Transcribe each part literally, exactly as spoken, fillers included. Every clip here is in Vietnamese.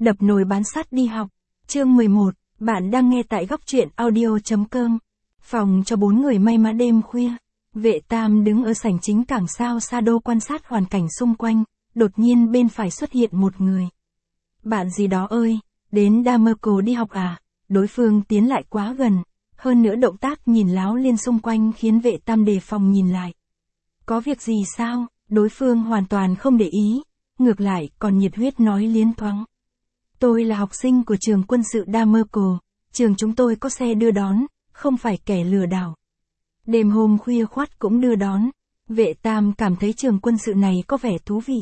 Đập nồi bán sắt đi học. Chương mười một, bạn đang nghe tại góc truyện audio.com. Phòng cho bốn người may mã đêm khuya. Vệ Tam đứng ở sảnh chính cảng sao Sa Đô quan sát hoàn cảnh xung quanh, đột nhiên bên phải xuất hiện một người. Bạn gì đó ơi, đến Damerco đi học à? Đối phương tiến lại quá gần, hơn nữa động tác nhìn láo liên xung quanh khiến Vệ Tam đề phòng nhìn lại. Có việc gì sao? Đối phương hoàn toàn không để ý, ngược lại còn nhiệt huyết nói liến thoáng. Tôi là học sinh của trường quân sự Damerco, trường chúng tôi có xe đưa đón, không phải kẻ lừa đảo. Đêm hôm khuya khoắt cũng đưa đón. Vệ Tam cảm thấy trường quân sự này có vẻ thú vị.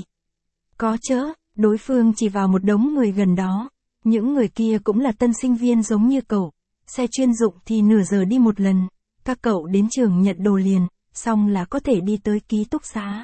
Có chớ, đối phương chỉ vào một đống người gần đó. Những người kia cũng là tân sinh viên giống như cậu. Xe chuyên dụng thì nửa giờ đi một lần. Các cậu đến trường nhận đồ liền, xong là có thể đi tới ký túc xá.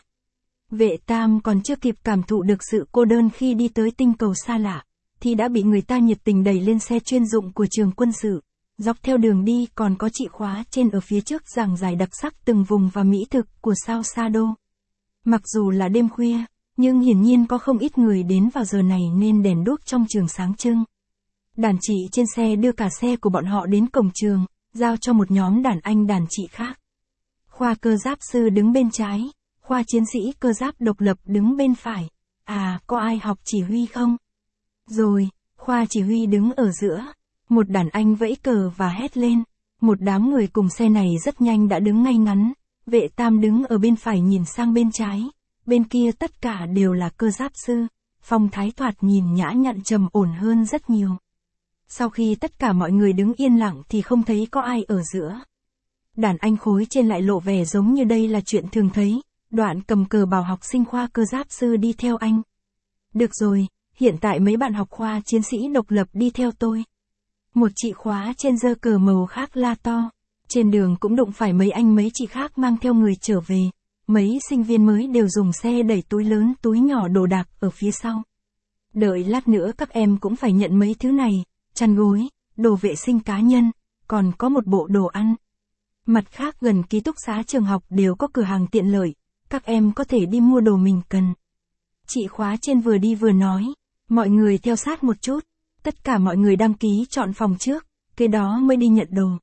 Vệ Tam còn chưa kịp cảm thụ được sự cô đơn khi đi tới tinh cầu xa lạ, thì đã bị người ta nhiệt tình đẩy lên xe chuyên dụng của trường quân sự. Dọc theo đường đi còn có chìa khóa trên ở phía trước giảng giải đặc sắc từng vùng và mỹ thực của sao Sa Đô. Mặc dù là đêm khuya, nhưng hiển nhiên có không ít người đến vào giờ này nên đèn đuốc trong trường sáng trưng. Đàn chị trên xe đưa cả xe của bọn họ đến cổng trường, giao cho một nhóm đàn anh đàn chị khác. Khoa cơ giáp sư đứng bên trái, khoa chiến sĩ cơ giáp độc lập đứng bên phải. À, có ai học chỉ huy không? Rồi, khoa chỉ huy đứng ở giữa. Một đàn anh vẫy cờ và hét lên. Một đám người cùng xe này rất nhanh đã đứng ngay ngắn. Vệ Tam đứng ở bên phải nhìn sang bên trái. Bên kia tất cả đều là cơ giáp sư. Phong thái thoạt nhìn nhã nhặn trầm ổn hơn rất nhiều. Sau khi tất cả mọi người đứng yên lặng thì không thấy có ai ở giữa. Đàn anh khối trên lại lộ vẻ giống như đây là chuyện thường thấy. Đoạn cầm cờ bảo học sinh khoa cơ giáp sư đi theo anh. Được rồi, hiện tại mấy bạn học khoa chiến sĩ độc lập đi theo tôi. Một chị khóa trên giơ cờ màu khác la to. Trên đường cũng đụng phải mấy anh mấy chị khác mang theo người trở về. Mấy sinh viên mới đều dùng xe đẩy túi lớn túi nhỏ đồ đạc ở phía sau. Đợi lát nữa các em cũng phải nhận mấy thứ này, chăn gối, đồ vệ sinh cá nhân, còn có một bộ đồ ăn. Mặt khác gần ký túc xá trường học đều có cửa hàng tiện lợi, các em có thể đi mua đồ mình cần. Chị khóa trên vừa đi vừa nói, mọi người theo sát một chút. Tất cả mọi người đăng ký chọn phòng trước, kế đó mới đi nhận đồ.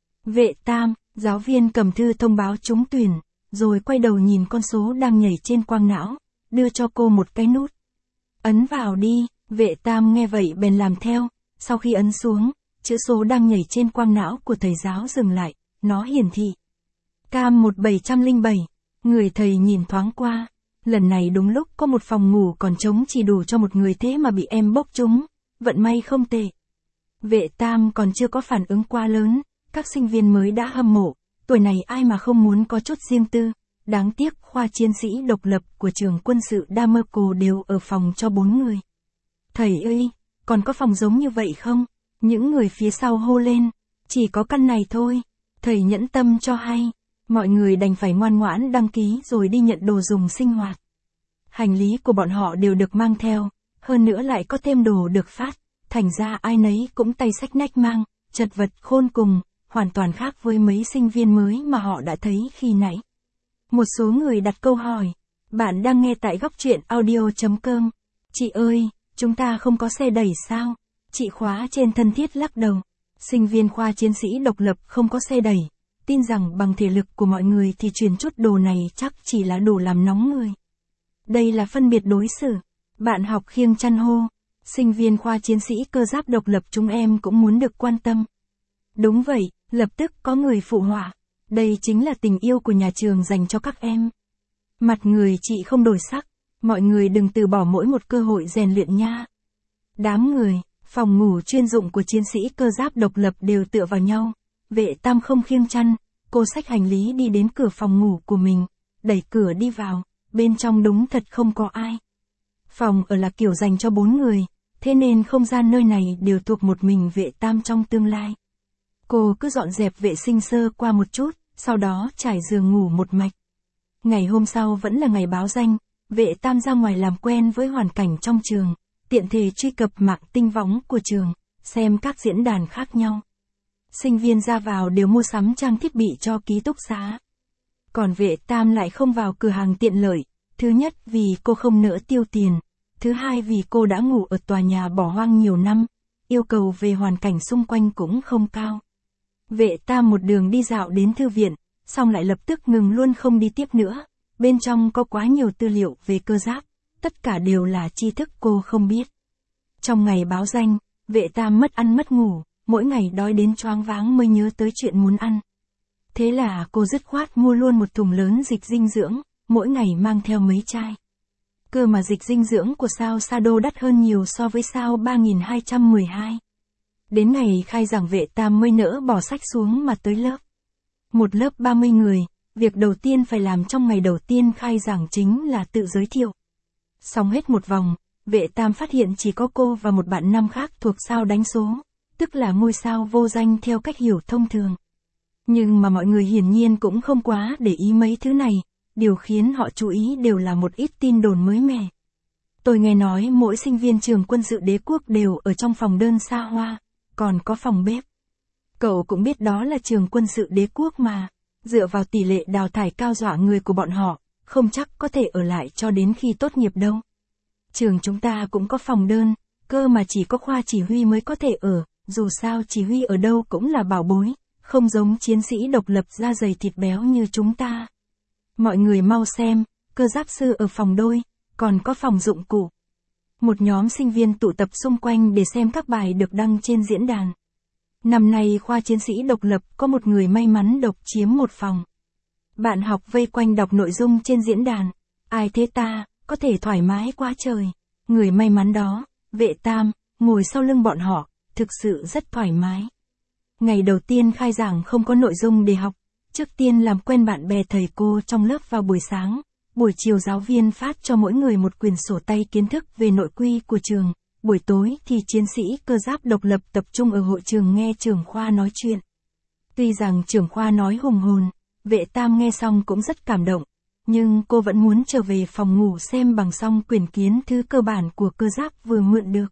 Vệ Tam, giáo viên cầm thư thông báo trúng tuyển, rồi quay đầu nhìn con số đang nhảy trên quang não, đưa cho cô một cái nút. Ấn vào đi, Vệ Tam nghe vậy bèn làm theo, sau khi ấn xuống, chữ số đang nhảy trên quang não của thầy giáo dừng lại, nó hiển thị. Cam một bảy không bảy, người thầy nhìn thoáng qua, lần này đúng lúc có một phòng ngủ còn trống chỉ đủ cho một người thế mà bị em bốc trúng. Vận may không tệ. Vệ Tam còn chưa có phản ứng quá lớn, các sinh viên mới đã hâm mộ, tuổi này ai mà không muốn có chút riêng tư. Đáng tiếc khoa chiến sĩ độc lập của trường quân sự Damerco đều ở phòng cho bốn người. Thầy ơi, còn có phòng giống như vậy không? Những người phía sau hô lên, chỉ có căn này thôi. Thầy nhẫn tâm cho hay, mọi người đành phải ngoan ngoãn đăng ký rồi đi nhận đồ dùng sinh hoạt. Hành lý của bọn họ đều được mang theo. Hơn nữa lại có thêm đồ được phát, thành ra ai nấy cũng tay xách nách mang, chật vật khôn cùng, hoàn toàn khác với mấy sinh viên mới mà họ đã thấy khi nãy. Một số người đặt câu hỏi, bạn đang nghe tại góc truyện audio.com. Chị ơi, chúng ta không có xe đẩy sao? Chị khóa trên thân thiết lắc đầu. Sinh viên khoa chiến sĩ độc lập không có xe đẩy, tin rằng bằng thể lực của mọi người thì truyền chút đồ này chắc chỉ là đủ làm nóng người. Đây là phân biệt đối xử. Bạn học khiêng chăn hô, sinh viên khoa chiến sĩ cơ giáp độc lập chúng em cũng muốn được quan tâm. Đúng vậy, lập tức có người phụ họa. Đây chính là tình yêu của nhà trường dành cho các em. Mặt người chị không đổi sắc, mọi người đừng từ bỏ mỗi một cơ hội rèn luyện nha. Đám người, phòng ngủ chuyên dụng của chiến sĩ cơ giáp độc lập đều tựa vào nhau. Vệ Tam không khiêng chăn, cô xách hành lý đi đến cửa phòng ngủ của mình, đẩy cửa đi vào, bên trong đúng thật không có ai. Phòng ở là kiểu dành cho bốn người, thế nên không gian nơi này đều thuộc một mình Vệ Tam trong tương lai. Cô cứ dọn dẹp vệ sinh sơ qua một chút, sau đó trải giường ngủ một mạch. Ngày hôm sau vẫn là ngày báo danh, Vệ Tam ra ngoài làm quen với hoàn cảnh trong trường, tiện thể truy cập mạng tinh võng của trường, xem các diễn đàn khác nhau. Sinh viên ra vào đều mua sắm trang thiết bị cho ký túc xá. Còn Vệ Tam lại không vào cửa hàng tiện lợi, thứ nhất vì cô không nỡ tiêu tiền. Thứ hai vì cô đã ngủ ở tòa nhà bỏ hoang nhiều năm, yêu cầu về hoàn cảnh xung quanh cũng không cao. Vệ Tam một đường đi dạo đến thư viện, xong lại lập tức ngừng luôn không đi tiếp nữa. Bên trong có quá nhiều tư liệu về cơ giáp, tất cả đều là tri thức cô không biết. Trong ngày báo danh, Vệ Tam mất ăn mất ngủ, mỗi ngày đói đến choáng váng mới nhớ tới chuyện muốn ăn. Thế là cô dứt khoát mua luôn một thùng lớn dịch dinh dưỡng, mỗi ngày mang theo mấy chai. Cơ mà dịch dinh dưỡng của sao Sado đắt hơn nhiều so với sao ba nghìn hai trăm mười hai. Đến ngày khai giảng Vệ Tam mới nỡ bỏ sách xuống mà tới lớp. Một lớp ba mươi người, việc đầu tiên phải làm trong ngày đầu tiên khai giảng chính là tự giới thiệu. Xong hết một vòng, Vệ Tam phát hiện chỉ có cô và một bạn nam khác thuộc sao đánh số, tức là ngôi sao vô danh theo cách hiểu thông thường. Nhưng mà mọi người hiển nhiên cũng không quá để ý mấy thứ này, điều khiến họ chú ý đều là một ít tin đồn mới mẻ. Tôi nghe nói mỗi sinh viên trường quân sự đế quốc đều ở trong phòng đơn xa hoa, còn có phòng bếp. Cậu cũng biết đó là trường quân sự đế quốc mà, dựa vào tỷ lệ đào thải cao dọa người của bọn họ, không chắc có thể ở lại cho đến khi tốt nghiệp đâu. Trường chúng ta cũng có phòng đơn, cơ mà chỉ có khoa chỉ huy mới có thể ở, dù sao chỉ huy ở đâu cũng là bảo bối, không giống chiến sĩ độc lập da dày thịt béo như chúng ta. Mọi người mau xem, cơ giáp sư ở phòng đôi, còn có phòng dụng cụ. Một nhóm sinh viên tụ tập xung quanh để xem các bài được đăng trên diễn đàn. Năm nay khoa chiến sĩ độc lập có một người may mắn độc chiếm một phòng. Bạn học vây quanh đọc nội dung trên diễn đàn. Ai thế ta, có thể thoải mái quá trời. Người may mắn đó, Vệ Tam, ngồi sau lưng bọn họ, thực sự rất thoải mái. Ngày đầu tiên khai giảng không có nội dung để học. Trước tiên làm quen bạn bè thầy cô trong lớp vào buổi sáng. Buổi chiều giáo viên phát cho mỗi người một quyển sổ tay kiến thức về nội quy của trường. Buổi tối thì chiến sĩ cơ giáp độc lập tập trung ở hội trường nghe trưởng khoa nói chuyện. Tuy rằng trưởng khoa nói hùng hồn, Vệ Tam nghe xong cũng rất cảm động, nhưng cô vẫn muốn trở về phòng ngủ xem bằng xong quyển kiến thư cơ bản của cơ giáp vừa mượn được.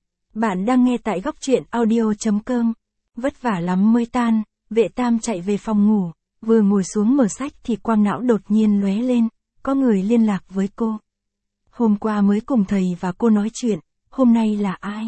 Bạn đang nghe tại góc truyện audio chấm com. Vất vả lắm mới tan, Vệ Tam chạy về phòng ngủ, vừa ngồi xuống mở sách thì quang não đột nhiên lóe lên, có người liên lạc với cô. Hôm qua mới cùng thầy và cô nói chuyện, hôm nay là ai?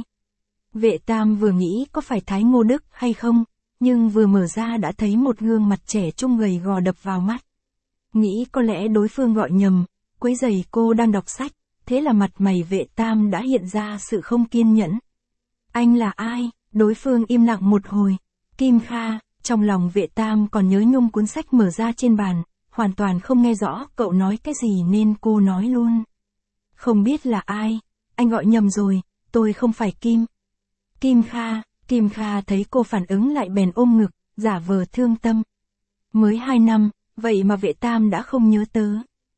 Vệ Tam vừa nghĩ có phải Thái Ngô Đức hay không, nhưng vừa mở ra đã thấy một gương mặt trẻ trung gầy gò đập vào mắt. Nghĩ có lẽ đối phương gọi nhầm, quấy rầy cô đang đọc sách, thế là mặt mày Vệ Tam đã hiện ra sự không kiên nhẫn. Anh là ai? Đối phương im lặng một hồi. Kim Kha. Trong lòng Vệ Tam còn nhớ nhung cuốn sách mở ra trên bàn, hoàn toàn không nghe rõ cậu nói cái gì nên cô nói luôn. Không biết là ai, anh gọi nhầm rồi, tôi không phải Kim. Kim Kha. Kim Kha thấy cô phản ứng lại bèn ôm ngực, giả vờ thương tâm. Mới hai năm, vậy mà Vệ Tam đã không nhớ tớ.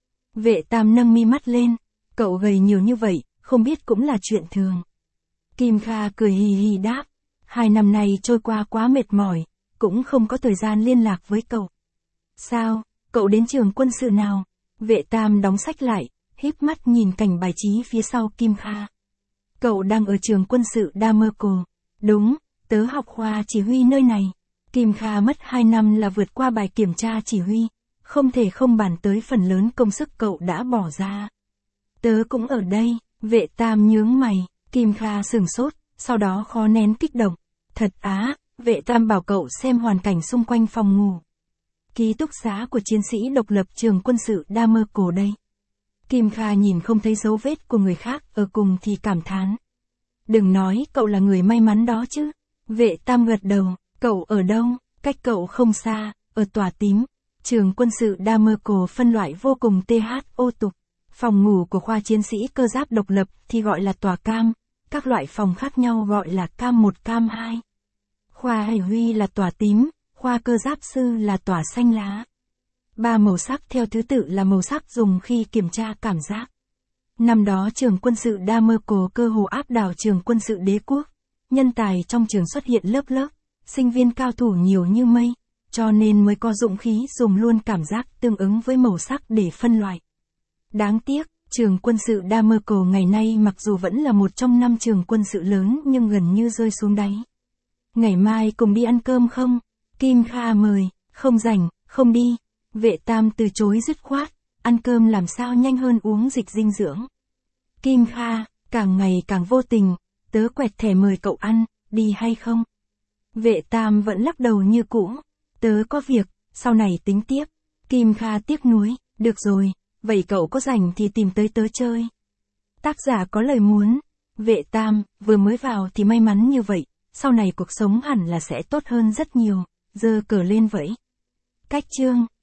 Vệ Tam nâng mi mắt lên, cậu gầy nhiều như vậy, không biết cũng là chuyện thường. Kim Kha cười hì hì đáp, hai năm nay trôi qua quá mệt mỏi, cũng không có thời gian liên lạc với cậu. Sao, cậu đến trường quân sự nào? Vệ Tam đóng sách lại, híp mắt nhìn cảnh bài trí phía sau Kim Kha. Cậu đang ở trường quân sự Damerco. Đúng, tớ học khoa chỉ huy nơi này. Kim Kha mất hai năm là vượt qua bài kiểm tra chỉ huy, không thể không bàn tới phần lớn công sức cậu đã bỏ ra. Tớ cũng ở đây, Vệ Tam nhướng mày, Kim Kha sửng sốt, sau đó khó nén kích động. Thật á, Vệ Tam bảo cậu xem hoàn cảnh xung quanh phòng ngủ. Ký túc xá của chiến sĩ độc lập trường quân sự Damerco đây. Kim Kha nhìn không thấy dấu vết của người khác ở cùng thì cảm thán. Đừng nói cậu là người may mắn đó chứ. Vệ Tam gật đầu, cậu ở đâu? Cách cậu không xa, ở tòa tím. Trường quân sự Damerco phân loại vô cùng th ô tục. Phòng ngủ của khoa chiến sĩ cơ giáp độc lập thì gọi là tòa cam, các loại phòng khác nhau gọi là cam một cam hai. Khoa chỉ huy là tòa tím, khoa cơ giáp sư là tòa xanh lá. Ba màu sắc theo thứ tự là màu sắc dùng khi kiểm tra cảm giác. Năm đó trường quân sự Damerco cơ hồ áp đảo trường quân sự đế quốc. Nhân tài trong trường xuất hiện lớp lớp, sinh viên cao thủ nhiều như mây, cho nên mới có dũng khí dùng luôn cảm giác tương ứng với màu sắc để phân loại. Đáng tiếc, trường quân sự Damerco ngày nay mặc dù vẫn là một trong năm trường quân sự lớn nhưng gần như rơi xuống đáy. Ngày mai cùng đi ăn cơm không? Kim Kha mời, không rảnh, không đi. Vệ Tam từ chối dứt khoát, ăn cơm làm sao nhanh hơn uống dịch dinh dưỡng. Kim Kha, Càng ngày càng vô tình, tớ quẹt thẻ mời cậu ăn, đi hay không? Vệ Tam vẫn lắc đầu như cũ. Tớ có việc, sau này tính tiếp. Kim Kha tiếc nuối, được rồi, vậy cậu có rảnh thì tìm tới tớ chơi. Tác giả có lời muốn. Vệ Tam, vừa mới vào thì may mắn như vậy, sau này cuộc sống hẳn là sẽ tốt hơn rất nhiều, giơ cờ lên vẫy. Cách chương